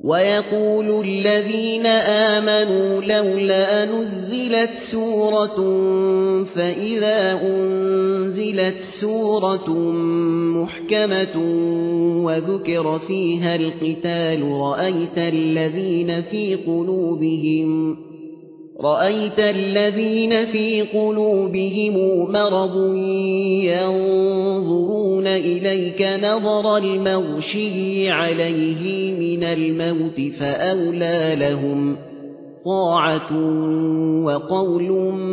ويقول الذين آمنوا لولا نزلت سورة فإذا أنزلت سورة محكمة وذكر فيها القتال رأيت الذين في قلوبهم مرض ينظرون إليك نظر المغشي عليه من الموت فأولى لهم طاعة وقول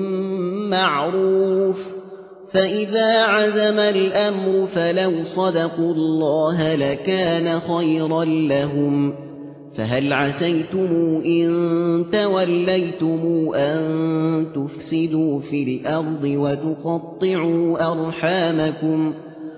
معروف فإذا عزم الأمر فلو صدقوا الله لكان خيرا لهم فهل عسيتم إن توليتم أن تفسدوا في الأرض وتقطعوا أرحامكم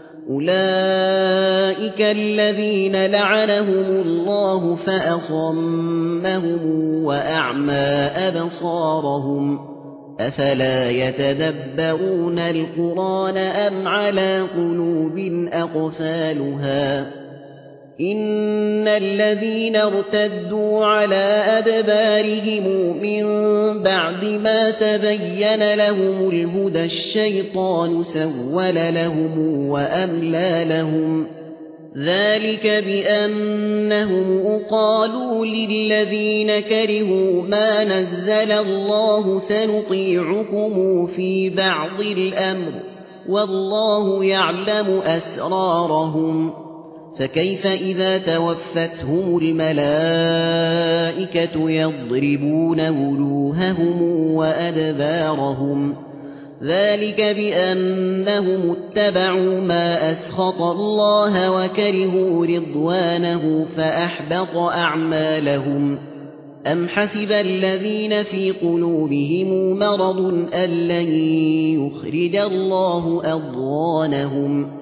أولئك الذين لعنهم الله فأصمهم وأعمى أبصارهم أفلا يتدبرون القرآن أم على قلوب أقفالها إن الذين ارتدوا على أدبارهم من بعد ما تبين لهم الهدى الشيطان سول لهم وأملى لهم ذلك بأنهم قالوا للذين كرهوا ما نزل الله سنطيعكم في بعض الأمر والله يعلم أسرارهم فكيف إذا توفتهم الملائكة يضربون وجوههم وأدبارهم ذلك بأنهم اتبعوا ما أسخط الله وكرهوا رضوانه فأحبط أعمالهم أم حسب الذين في قلوبهم مرض أن لن يخرج الله أضغانهم